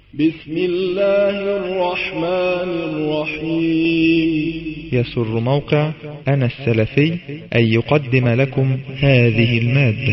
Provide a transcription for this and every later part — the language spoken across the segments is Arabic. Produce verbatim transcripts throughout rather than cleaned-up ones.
بسم الله الرحمن الرحيم. يسر موقع أنا السلفي أن يقدم لكم هذه المادة.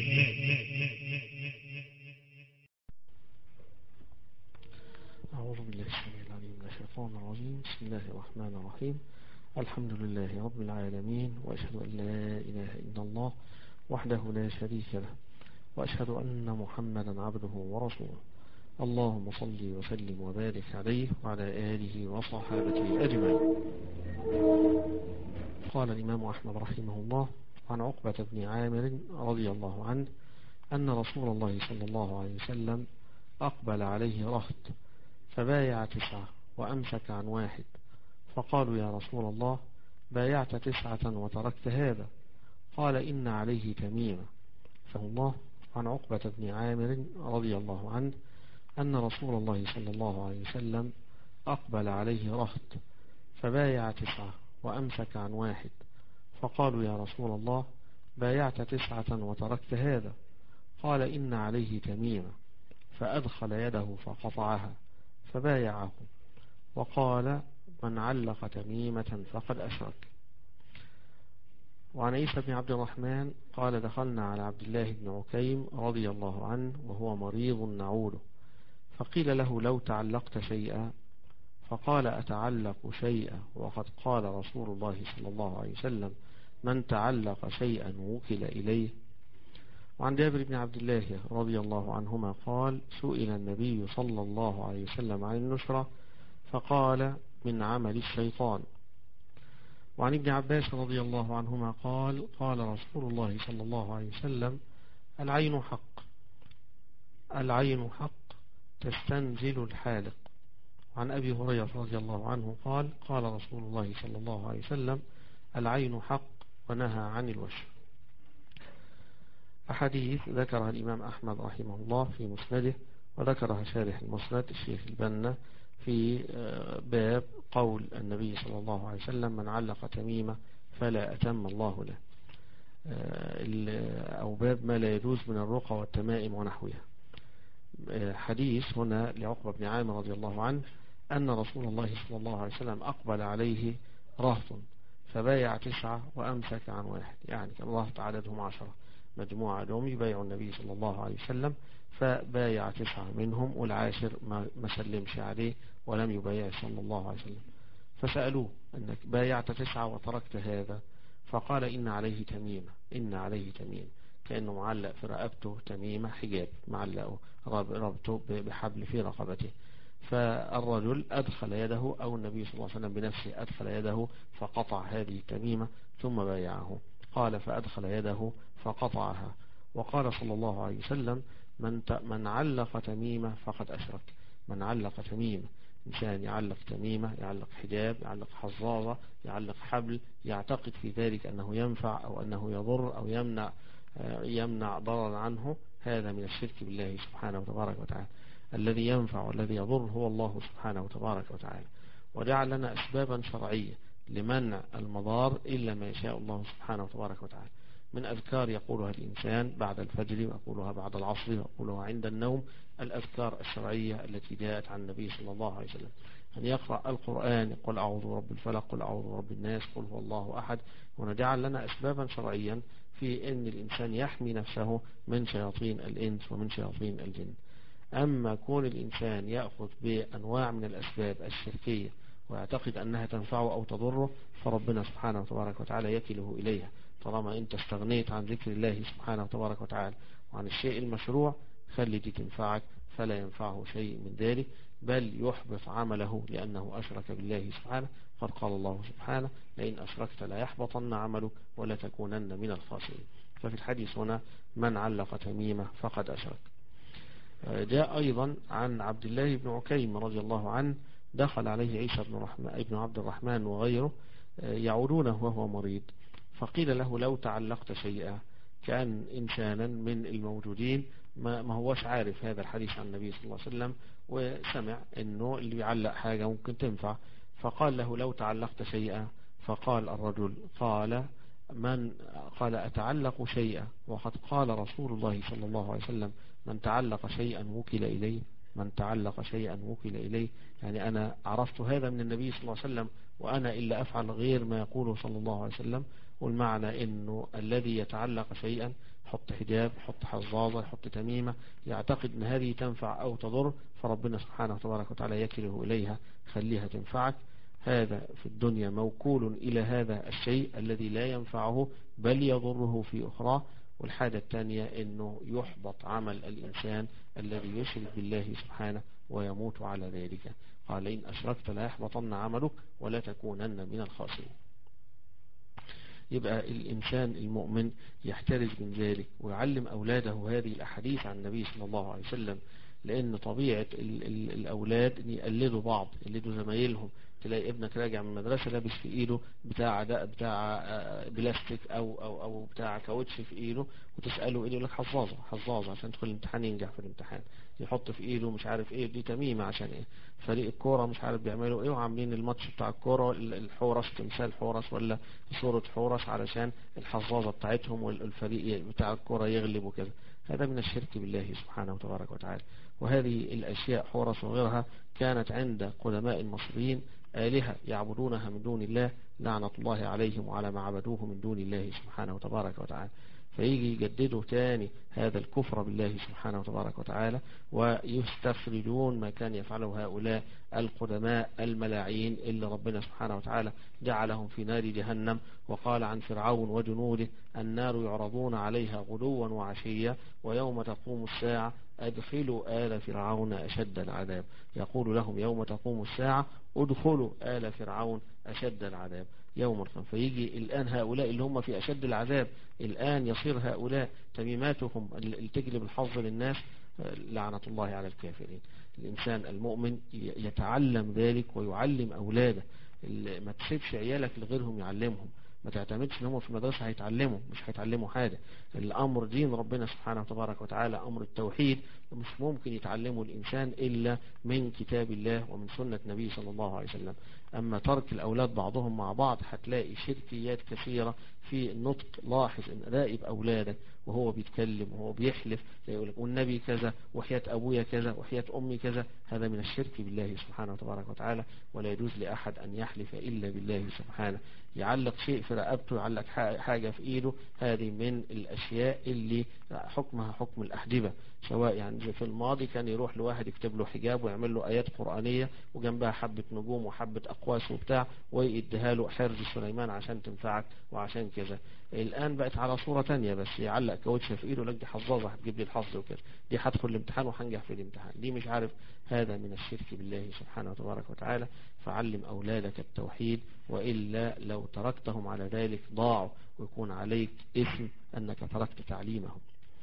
أعوذ بالله السميع العليم من الشيطان الرجيم. بسم الله الرحمن الرحيم. الحمد لله رب العالمين، وأشهد أن لا إله إلا الله وحده لا شريك له، وأشهد أن محمدا عبده ورسوله. اللهم صل وسلم وبارك عليه وعلى آله وصحابته أجمعين. قال الإمام أحمد رحمه الله عن عقبة بن عامر رضي الله عنه أن رسول الله صلى الله عليه وسلم أقبل عليه رهط فبايع تسعة وأمسك عن واحد، فقالوا يا رسول الله بايعت تسعة وتركت هذا؟ قال إن عليه تميمة. فالله عن عقبة بن عامر رضي الله عنه أن رسول الله صلى الله عليه وسلم أقبل عليه رهط فبايع تسعة وأمسك عن واحد، فقالوا يا رسول الله بايعت تسعة وتركت هذا؟ قال إن عليه تميمة، فأدخل يده فقطعها فبايعه، وقال من علق تميمة فقد أشرك. وعن عيسى بن عبد الرحمن قال دخلنا على عبد الله بن عكيم رضي الله عنه وهو مريض نعوده، فقيل له لو تعلقت شيئا، فقال أتعلق شيئا وقد قال رسول الله صلى الله عليه وسلم من تعلق شيئا وكل إليه. وعن جابر بن عبد الله رضي الله عنهما قال سئل النبي صلى الله عليه وسلم عن النشرة فقال من عمل الشيطان. وعن ابن عباس رضي الله عنهما قال قال رسول الله صلى الله عليه وسلم العين حق، العين حق تستنزل الحالق. عن أبي هريرة رضي الله عنه قال قال رسول الله صلى الله عليه وسلم العين حق ونهى عن الوشم. أحاديث ذكرها الإمام أحمد رحمه الله في مسنده، وذكرها شارح المسند الشيخ البنا في باب قول النبي صلى الله عليه وسلم من علق تميمة فلا أتم الله له، أو باب ما لا يجوز من الرقى والتمائم ونحوها. حديث هنا لعقبة بن عامر رضي الله عنه أن رسول الله صلى الله عليه وسلم أقبل عليه رهط فبايع تسعة وأمسك عن واحد، يعني كان رهط عددهم عشرة، مجموعة لهم يبايع النبي صلى الله عليه وسلم، فبايع تسعة منهم والعاشر ما سلمش عليه ولم يبايع صلى الله عليه وسلم. فسألوه أنك بايعت تسعة وتركت هذا؟ فقال إن عليه تميمة، إن عليه تميمة، كأنه معلق في رقبته تميمة حجاب، معلقه ربطه بحبل في رقبته. فالرجل أدخل يده، أو النبي صلى الله عليه وسلم بنفسه أدخل يده فقطع هذه التميمة ثم بايعه. قال فأدخل يده فقطعها، وقال صلى الله عليه وسلم من من علق تميمة فقد أشرك. من علق تميمة، إنسان يعلق تميمة، يعلق حجاب، يعلق حظاظة، يعلق حبل، يعتقد في ذلك أنه ينفع أو أنه يضر أو يمنع يمنع ضرر عنه، هذا من الشرك بالله سبحانه وتبارك وتعالى. الذي ينفع والذي يضر هو الله سبحانه وتبارك وتعالى، وجعل لنا أسبابا شرعية لمنع المضار إلا ما يشاء الله سبحانه وتبارك وتعالى، من أذكار يقولها الإنسان بعد الفجر، ويقولها بعد العصر، ويقولها عند النوم، الأذكار الشرعية التي جاءت عن النبي صلى الله عليه وسلم. أن يقرأ القرآن، قل أعوذ برب الفلق، قل أعوذ برب الناس، قل هو الله أحد. ونجعل لنا أسبابا شرعيا في أن الإنسان يحمي نفسه من شياطين الإنس ومن شياطين الجن. أما كون الإنسان يأخذ بأنواع من الأسباب الشركية ويعتقد أنها تنفعه أو تضره، فربنا سبحانه وتبارك وتعالى يكله إليها. طالما أنت استغنيت عن ذكر الله سبحانه وتبارك وتعالى وعن الشيء المشروع، خلي دي تنفعك، فلا ينفعه شيء من ذلك، بل يحبط عمله لأنه أشرك بالله سبحانه. قد قال الله سبحانه لئن أشركت لا يحبطن عملك ولا تكونن من الخاسرين. ففي الحديث هنا من علق تميمة فقد أشرك. جاء أيضا عن عبد الله بن عكيم رضي الله عنه دخل عليه عيسى بن, بن عبد الرحمن وغيره يعودونه وهو مريض، فقيل له لو تعلقت شيئا. كان إنسانا من الموجودين ما هوش عارف هذا الحديث عن النبي صلى الله عليه وسلم، وسمع أنه اللي يعلق حاجة ممكن تنفع، فقال له لو تعلقت شيئا. فقال الرجل قال من قال أتعلق شيئا وقد قال رسول الله صلى الله عليه وسلم من تعلق شيئا وكل إليه. من تعلق شيئا وكل إليه. يعني أنا عرفت هذا من النبي صلى الله عليه وسلم، وأنا إلا أفعل غير ما يقوله صلى الله عليه وسلم. والمعنى أنه الذي يتعلق شيئا، يحط حجاب، يحط حظاظة، يحط تميمة، يعتقد أن هذه تنفع أو تضر، فربنا سبحانه وتبارك وتعالى يكله إليها، خليها تنفعك. هذا في الدنيا موكول إلى هذا الشيء الذي لا ينفعه بل يضره في أخرى. والحاجة الثانية أنه يحبط عمل الإنسان الذي يشرك بالله سبحانه ويموت على ذلك. قال إن أشركت لا يحبطن عملك ولا تكونن من الخاسرين. يبقى الإنسان المؤمن يحترز من ذلك ويعلم أولاده هذه الأحاديث عن النبي صلى الله عليه وسلم، لأن طبيعة ال ال الأولاد أن يقلدوا بعض، يقلدوا زمايلهم. تلاقي ابنك راجع من المدرسة لابس في إيده بتاع بتاع بلاستيك أو أو أو بتاع كاوتش في إيده، وتسأله إيه يقول لك حظاظة حظاظة عشان تدخل الامتحان ينجح في الامتحان. يحط في إيده مش عارف إيه، دي تميمة عشان إيه، فريق الكورة مش عارف بيعملوا إيه وعاملين الماتش بتاع الكورة الحورس، تمثال حورس ولا صورة حورس علشان الحظاظة بتاعتهم والفريق بتاع الكورة يغلب وكذا. هذا من الشرك بالله سبحانه وتبارك وتعالى. وهذه الأشياء حورس وغيرها كانت عند قدماء المصريين آلهة يعبدونها من دون الله، لعنة الله عليهم وعلى ما عبدوه من دون الله سبحانه وتبارك وتعالى. فيجي يجددوا تاني هذا الكفر بالله سبحانه وتبارك وتعالى، ويستخرجون ما كان يفعله هؤلاء القدماء الملاعين اللي ربنا سبحانه وتعالى جعلهم في نار جهنم. وقال عن فرعون وجنوده النار يعرضون عليها غدوا وعشيا ويوم تقوم الساعة أدخلوا آل فرعون أشد العذاب. يقول لهم يوم تقوم الساعة ادخلوا آل فرعون أشد العذاب يوم القيامة. فيجي الآن هؤلاء اللي هم في أشد العذاب الآن يصير هؤلاء تميماتهم اللي تجلب الحظ للناس، لعنة الله على الكافرين. الإنسان المؤمن يتعلم ذلك ويعلم أولاده. ما تسيبش عيالك لغيرهم يعلمهم، ما تعتمدش ان هم في المدرسة هيتعلموا، مش هيتعلموا حاجة. الامر دين ربنا سبحانه وتبارك وتعالى، امر التوحيد مش ممكن يتعلمه الانسان الا من كتاب الله ومن سنة نبي صلى الله عليه وسلم. اما ترك الاولاد بعضهم مع بعض هتلاقي شركيات كثيرة في النطق. لاحظ ان راقب اولادك وهو بيتكلم وهو بيحلف، يقول لك والنبي كذا وحياة ابويا كذا وحياة امي كذا. هذا من الشرك بالله سبحانه وتبارك وتعالى، ولا يجوز لاحد ان يحلف الا بالله سبحانه. يعلق شيء في رقبته، يعلق حاجة في ايده، هذه من الاشياء اللي حكمها حكم الاحجبة. سواء يعني في الماضي كان يروح لواحد يكتب له حجاب ويعمل له ايات قرآنية وجنبها حبة نجوم وحبة اقواس وبتاع ويديها له حرز سليمان عشان تنفعك وعشان كذا. الان بقت على صورة تانية، بس يعلق كاوتشه في ايده، لك دي حظاظة هتجيب لي الحظ وكذا، دي هدخل الامتحان وهنجح في الامتحان، دي مش عارف. هذا من الشرك بالله سبحانه وتبارك وتعالى. فعلم اولادك التوحيد، والا لو تركتهم على ذلك ضاعوا ويكون عليك إثم أنك تركت تعليمهم.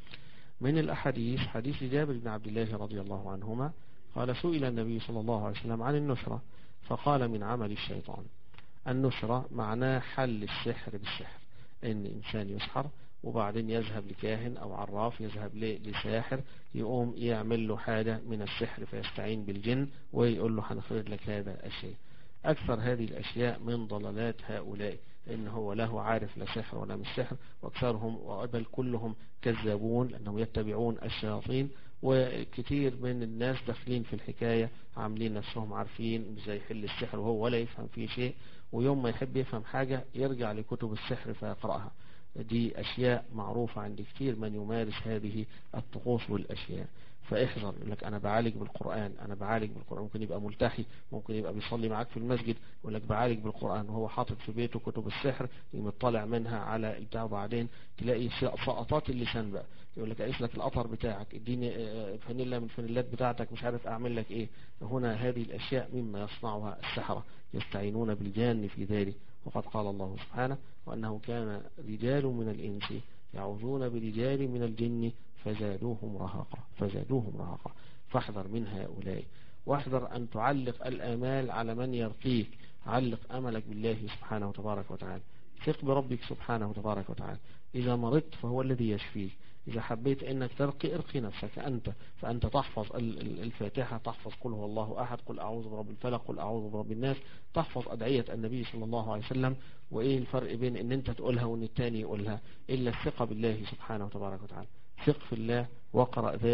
من الأحاديث حديث جابر بن عبد الله رضي الله عنهما قال سئل النبي صلى الله عليه وسلم عن النشرة فقال من عمل الشيطان. النشرة معناه حل السحر بالسحر، ان انسان يسحر وبعدين يذهب لكاهن او عراف، يذهب لساحر يقوم يعمل له حاجة من السحر فيستعين بالجن ويقول له هنخرج لك هذا الشيء. أكثر هذه الأشياء من ضلالات هؤلاء، إن هو له عارف لا سحر ولا مش سحر، وأكثرهم بل كلهم كذابون لأنهم يتبعون الشياطين. وكثير من الناس داخلين في الحكاية عاملين نفسهم عارفين ازاي يحل السحر وهو ولا يفهم فيه شيء، ويوم ما يحب يفهم حاجة يرجع لكتب السحر فيقرأها. دي أشياء معروفة عند كثير من يمارس هذه الطقوس والأشياء. فاحذر، يقول لك أنا بعالج بالقرآن، أنا بعالج بالقرآن. ممكن يبقى ملتحي، ممكن يبقى بيصلي معاك في المسجد، يقول لك بعالج بالقرآن وهو حاطط في بيته كتب السحر يطلع منها على البتاع. وبعدين تلاقي سقطات اللسان بقى، يقول لك أقيس لك القطر بتاعك، اديني فانيلا من الفانيلات بتاعتك، مش عارف أعمل لك إيه. هنا هذه الأشياء مما يصنعها السحرة، يستعينون بالجان في ذلك. وقد قال الله سبحانه وأنه كان رجال من الإنس يعوذون برجال من الجن فزادوهم رهقا فزادوهم رهقا. فاحذر من هؤلاء، واحذر أن تعلق الآمال على من يرقيك. علق أملك بالله سبحانه وتبارك وتعالى، ثق بربك سبحانه وتبارك وتعالى. إذا مرضت فهو الذي يشفيك. إذا حبيت أنك ترقي ارقي نفسك أنت، فأنت تحفظ الفاتحة، تحفظ قل هو الله أحد، قل أعوذ برب الفلق، قل أعوذ برب الناس، تحفظ أدعية النبي صلى الله عليه وسلم. وإيه الفرق بين أن أنت تقولها وأن التاني يقولها؟ إلا الثقة بالله سبحانه وتبارك وتعالى. ثق في الله واقرأ ذلك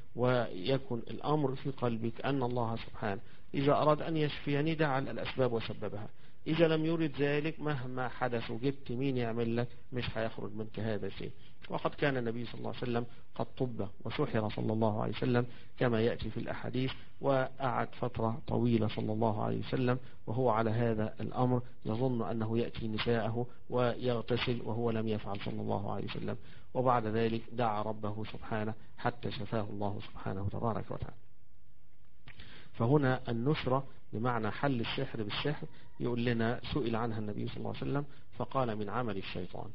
ويكن الأمر في قلبك أن الله سبحانه إذا أراد أن يشفيني دعا الأسباب وسببها، إذا لم يرد ذلك مهما حدث وجبت مين يعمل لك مش هيخرج منك هذا الشيء. وقد كان النبي صلى الله عليه وسلم قد طب وسحر صلى الله عليه وسلم كما يأتي في الأحاديث، وقعد فترة طويلة صلى الله عليه وسلم وهو على هذا الأمر، يظن أنه يأتي نساءه ويغتسل وهو لم يفعل صلى الله عليه وسلم، وبعد ذلك دعا ربه سبحانه حتى شفاه الله سبحانه تبارك وتعالى. فهنا النشرة بمعنى حل السحر بالسحر يقول لنا سئل عنها النبي صلى الله عليه وسلم فقال من عمل الشيطان.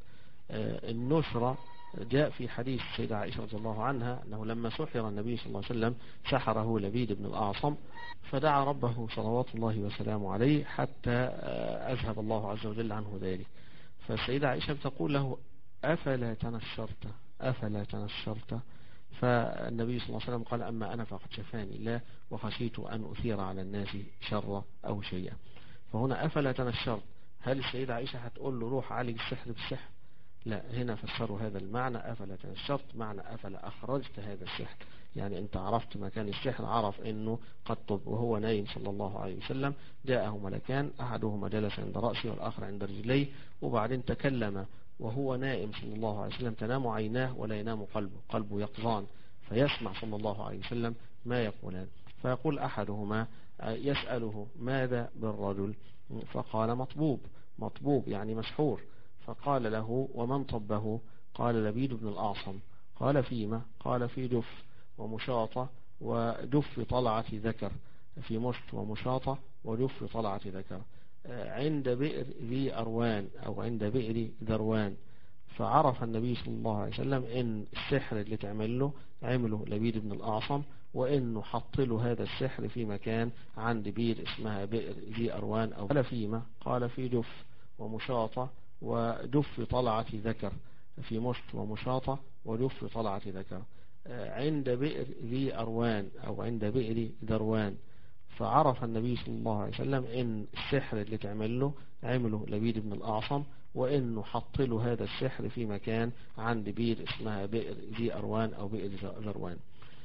النشرة جاء في حديث السيدة عائشة رضي الله عنها أنه لما سحر النبي صلى الله عليه وسلم سحره لبيد بن الأعصم، فدعا ربه صلوات الله وسلامه عليه حتى أذهب الله عز وجل عنه ذلك. فالسيدة عائشة تقول له أفلا تنشرت أفلا تنشرت فالنبي صلى الله عليه وسلم قال أما أنا فقد شفاني الله وخشيت أن أثير على الناس شر أو شيئا. فهنا أفلا تنشرت، هل السيدة عائشة هتقول له روح عالج السحر بالسحر؟ لا، هنا فسروا هذا المعنى أفلا تنشرت معنى أفلا أخرجت هذا السحر، يعني أنت عرفت مكان السحر، عرف أنه قد طب وهو نايم صلى الله عليه وسلم، جاءه ملكان أحدهما جلس عند رأسه والآخر عند رجليه، وبعدين تكلم وهو نائم صلى الله عليه وسلم، تنام عيناه ولا ينام قلبه، قلبه يقظان فيسمع صلى الله عليه وسلم ما يقولان. فيقول أحدهما يسأله ماذا بالرجل؟ فقال مطبوب، مطبوب يعني مسحور. فقال له ومن طبه؟ قال لبيد بن الأعصم. قال فيما؟ قال في دف ومشاطة ودف طلعة ذكر، في مشط ومشاطة ودف طلعة ذكر عند بئر ذي أروان أو عند بئر ذروان. فعرف النبي صلى الله عليه وسلم ان السحر اللي تعمل له عمله لبيد بن الأعصم، وانه حط له هذا السحر في مكان عند بير اسمها بئر ذي أروان. أو قال فيما؟ قال في دف ومشاطة ودف طلعة ذكر، في مشط ومشاطة ودف طلعة ذكر عند بئر ذي أروان أو عند بئر ذروان. فعرف النبي صلى الله عليه وسلم ان السحر اللي تعمل له عمله لبيد بن الأعصم، وانه حط له هذا السحر في مكان عند بير اسمها بئر ذي أروان أو بئر ذروان.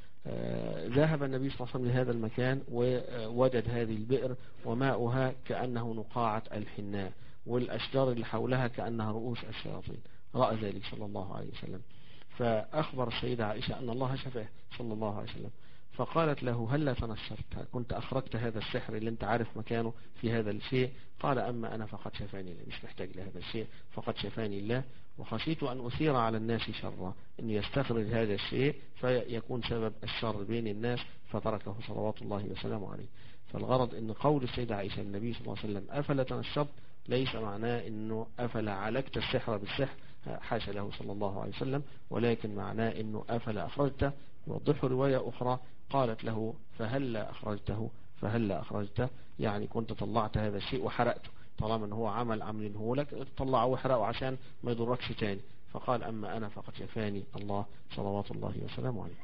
آه ذهب النبي صلى الله عليه وسلم لهذا المكان ووجد هذه البئر وماؤها كأنه نقاعة الحناء، والأشجار اللي حولها كأنها رؤوس الشياطين. رأى ذلك صلى الله عليه وسلم، فأخبر السيدة عائشة أن الله شفاه صلى الله عليه وسلم. فقالت له هل تنشرت؟ كنت أخرجت هذا السحر اللي انت عارف مكانه في هذا الشيء؟ قال أما أنا فقد شفاني الله، مش محتاج لهذا الشيء، فقد شفاني الله وخشيت أن أثير على الناس شرا، أن يستخرج هذا الشيء فيكون سبب الشر بين الناس، فتركه صلوات الله وسلامه عليه. فالغرض أن قول السيدة عائشة النبي صلى الله عليه وسلم أفلا تنشرت ليس معناه أنه أفلا عالجت السحر بالسحر، حاشا له صلى الله عليه وسلم، ولكن معناه أنه أفلا أخرجته. يوضح رواية أخرى قالت له فهلا أخرجته فهلا أخرجته، يعني كنت طلعت هذا الشيء وحرقته، طالما أنه هو عمل عمله لك طلعه وحرقه عشان ما يضركش تاني. فقال أما أنا فقد شفاني الله صلوات الله وسلامه عليه.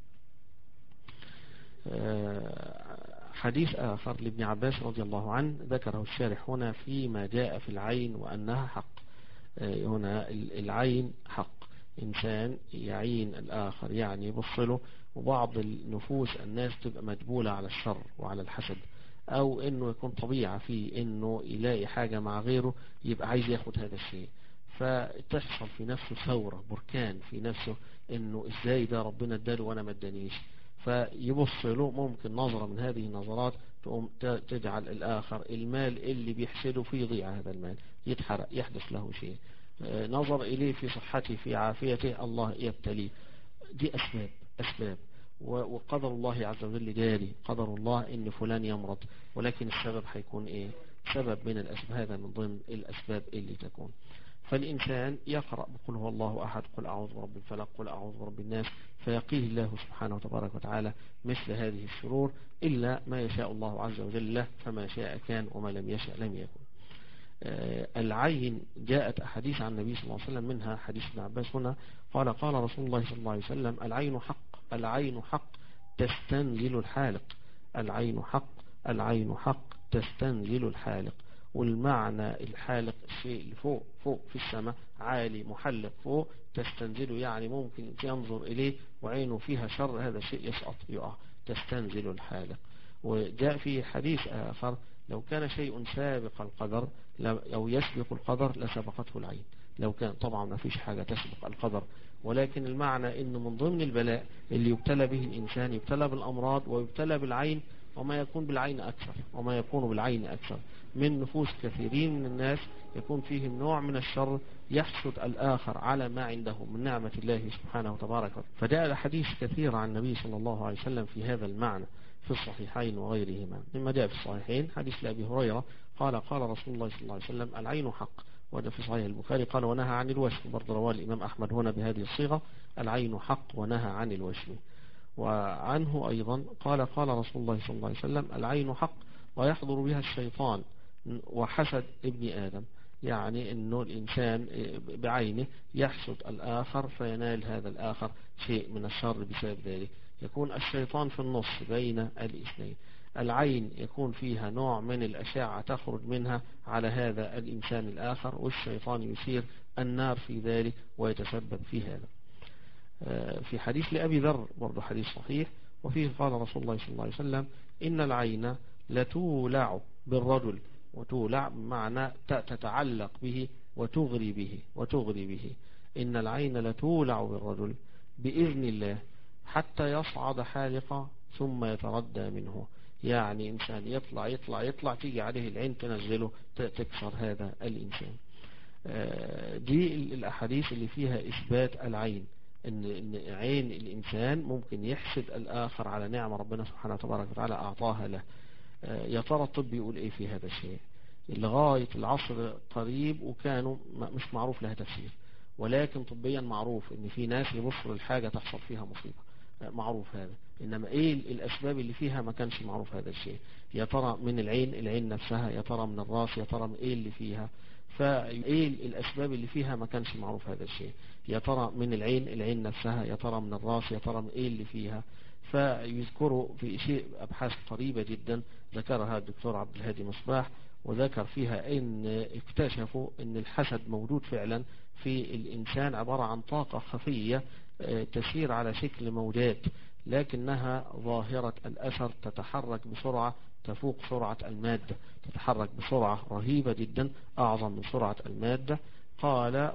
حديث آخر لابن عباس رضي الله عنه ذكره الشارح هنا فيما جاء في العين وأنها حق. هنا العين حق، إنسان يعين الآخر يعني يبصله، وبعض النفوس الناس تبقى مجبولة على الشر وعلى الحسد، أو إنه يكون طبيعة فيه إنه يلاقي حاجة مع غيره يبقى عايز ياخد هذا الشيء، فتحصل في نفسه ثورة بركان في نفسه إنه إزاي ده ربنا اداله وأنا ما ادانيش، فيبص له. ممكن نظرة من هذه النظرات تقوم تجعل الآخر المال اللي بيحسده فيه يضيع، هذا المال يتحرق يحدث له شيء. نظر إليه في صحته في عافيته الله يبتليه. دي أسباب أسباب وقدر الله عز وجل جاري، قدر الله إن فلان يمرض، ولكن السبب هيكون إيه؟ سبب من الأسباب، هذا من ضمن الأسباب اللي تكون. فالإنسان يقرأ بقول هو الله أحد، قل أعوذ برب الفلق، قل أعوذ برب الناس، فيقيه الله سبحانه وتبارك وتعالى مثل هذه الشرور، إلا ما يشاء الله عز وجل له، فما شاء كان وما لم يشاء لم يكن. آه العين جاءت أحاديث عن النبي صلى الله عليه وسلم، منها حديث ابن عباس هنا قال قال رسول الله صلى الله عليه وسلم العين حق العين حق تستنزل الحالق، العين حق العين حق تستنزل الحالق، والمعنى الحالق الشيء اللي فوق فوق في السماء عالي محلق فوق تستنزله، يعني ممكن ينظر إليه وعينه فيها شر هذا الشيء يسقط يقع، تستنزل الحالق. وجاء في حديث آخر لو كان شيء سابق القدر أو يسبق القدر لسبقته العين. لو كان طبعا ما فيش حاجة تسبق القدر، ولكن المعنى إنه من ضمن البلاء اللي يبتلى به الإنسان يبتلى بالأمراض ويبتلى بالعين، وما يكون بالعين أكثر وما يكون بالعين أكثر من نفوس كثيرين من الناس يكون فيهم نوع من الشر يحسد الآخر على ما عنده من نعمة الله سبحانه وتبارك. فجاء الحديث كثير عن النبي صلى الله عليه وسلم في هذا المعنى في الصحيحين وغيرهما. مما جاء في الصحيحين حديث لأبي هريرة قال قال رسول الله صلى الله عليه وسلم العين حق، وهذا في صحيح البخاري. قال ونهى عن الوشم، برضه رواه الإمام أحمد هنا بهذه الصيغة العين حق ونهى عن الوشم. وعنه أيضا قال قال رسول الله صلى الله عليه وسلم العين حق ويحضر بها الشيطان وحسد ابن آدم، يعني أنه الإنسان بعينه يحسد الآخر فينال هذا الآخر شيء من الشر بسبب ذلك. يكون الشيطان في النص بين الاثنين، العين يكون فيها نوع من الأشعة تخرج منها على هذا الإنسان الآخر، والشيطان يثير النار في ذلك ويتسبب في هذا. في حديث لأبي ذر برضو حديث صحيح وفيه قال رسول الله صلى الله عليه وسلم إن العين لتولع بالرجل، وتولع بمعنى تتعلق به وتغري به وتغري به إن العين لتولع بالرجل بإذن الله حتى يصعد حالقا ثم يتردى منه، يعني إنسان يطلع يطلع يطلع تيجي عليه العين تنزله تكسر هذا الإنسان. دي الأحاديث اللي فيها إثبات العين، إن, إن عين الإنسان ممكن يحسد الآخر على نعمة ربنا سبحانه وتبارك وتعالى أعطاها له. يا ترى الطب يقول إيه في هذا الشيء؟ لغاية العصر قريب وكانوا مش معروف لها تفسير، ولكن طبيا معروف إن في ناس يبصر الحاجة تحصل فيها مصيبة، معروف هذا. إنما إيه الأسباب اللي فيها ما كانش معروف هذا الشيء. يا ترى من العين العين نفسها، يا ترى من الراس، يا ترى من إيه اللي فيها، فإيه الأسباب اللي فيها ما كانش معروف هذا الشيء. يا ترى من العين العين نفسها، يا ترى من الراس، يا ترى من إيه اللي فيها. فيذكروا في شيء أبحاث قريبة جدا ذكرها الدكتور عبد الهادي مصباح، وذكر فيها ان اكتشفوا ان الحسد موجود فعلا في الإنسان، عبارة عن طاقة خفية تسير على شكل موجات، لكنها ظاهرة الأثر تتحرك بسرعة تفوق سرعة المادة، تتحرك بسرعة رهيبة جدا أعظم من سرعة المادة. قال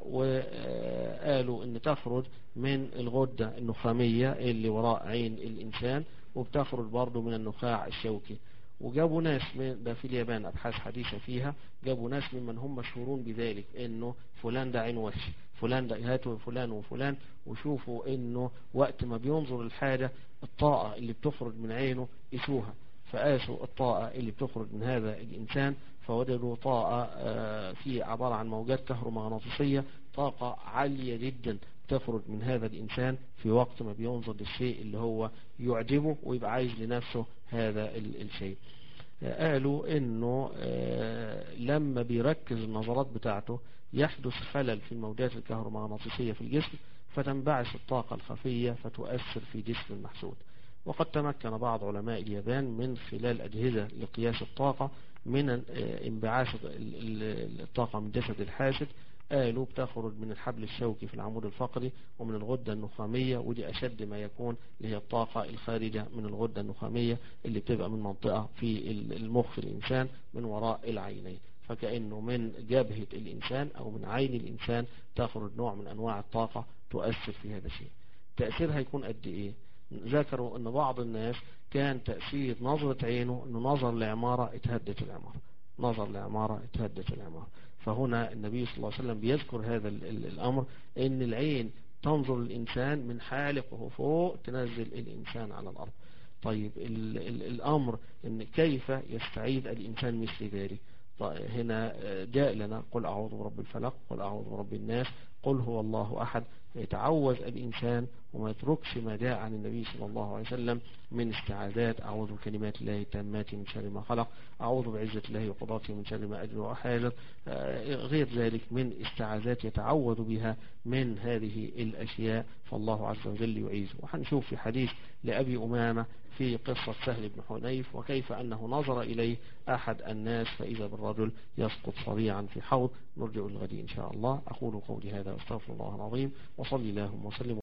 وقالوا ان تخرج من الغدة النخامية اللي وراء عين الإنسان، وبتخرج برضو من النخاع الشوكي. وجابوا ناس من ده في اليابان أبحاث حديثة فيها، جابوا ناس ممن هم مشهورون بذلك انه فلان ده عين وش، فلان ده هاتوا فلان وفلان، وشوفوا انه وقت ما بينظر الحاجة الطاقة اللي بتخرج من عينه يسوها، فقاسوا الطاقة اللي بتخرج من هذا الإنسان فوجدوا طاقة في عبارة عن موجات كهرومغناطيسية، طاقة عالية جدا تخرج من هذا الإنسان في وقت ما بينظر للشيء اللي هو يعجبه ويبقى عايز لنفسه هذا الشيء. قالوا انه لما بيركز النظرات بتاعته يحدث خلل في الموجات الكهرومغناطيسية في الجسم، فتنبعث الطاقة الخفية فتؤثر في جسم المحسود. وقد تمكن بعض علماء اليابان من خلال أجهزة لقياس الطاقة من انبعاث الطاقة من جسد الحاسد. قالوا بتخرج من الحبل الشوكي في العمود الفقري ومن الغدة النخامية، ودي أشد ما يكون اللي هي الطاقة الخارجة من الغدة النخامية اللي بتبقى من منطقة في المخ الإنسان من وراء العينين. فكأنه من جبهة الإنسان أو من عين الإنسان تخرج نوع من أنواع الطاقة تؤثر في هذا الشيء. تأثيرها يكون قد إيه؟ ذكروا أن بعض الناس كان تأثير نظرة عينه أنه نظر لعمارة اتهدت العمارة، نظر لعمارة اتهدت العمارة. فهنا النبي صلى الله عليه وسلم بيذكر هذا الأمر، ان العين تنظر الإنسان من حالقه فوق تنزل الإنسان على الأرض. طيب ال ال الأمر ان كيف يستعيد الإنسان مثل ذلك؟ طيب هنا جاء لنا قل أعوذ برب الفلق، قل أعوذ برب الناس، قل هو الله أحد. يتعوذ الإنسان وما يتركش ما جاء عن النبي صلى الله عليه وسلم من استعاذات: أعوذ بكلمات الله التامات من شر ما خلق، أعوذ بعزة الله وقدرته من شر ما أجر وأحاذر، غير ذلك من استعاذات يتعوذ بها من هذه الأشياء، فالله عز وجل يعيذه. وحنشوف في حديث لأبي أمامة في قصة سهل بن حنيف وكيف أنه نظر إليه أحد الناس فإذا بالرجل يسقط صريعا في حوض. نرجع الغد إن شاء الله. أقول قولي هذا واستغفر الله العظيم، وصلي اللهم وسلم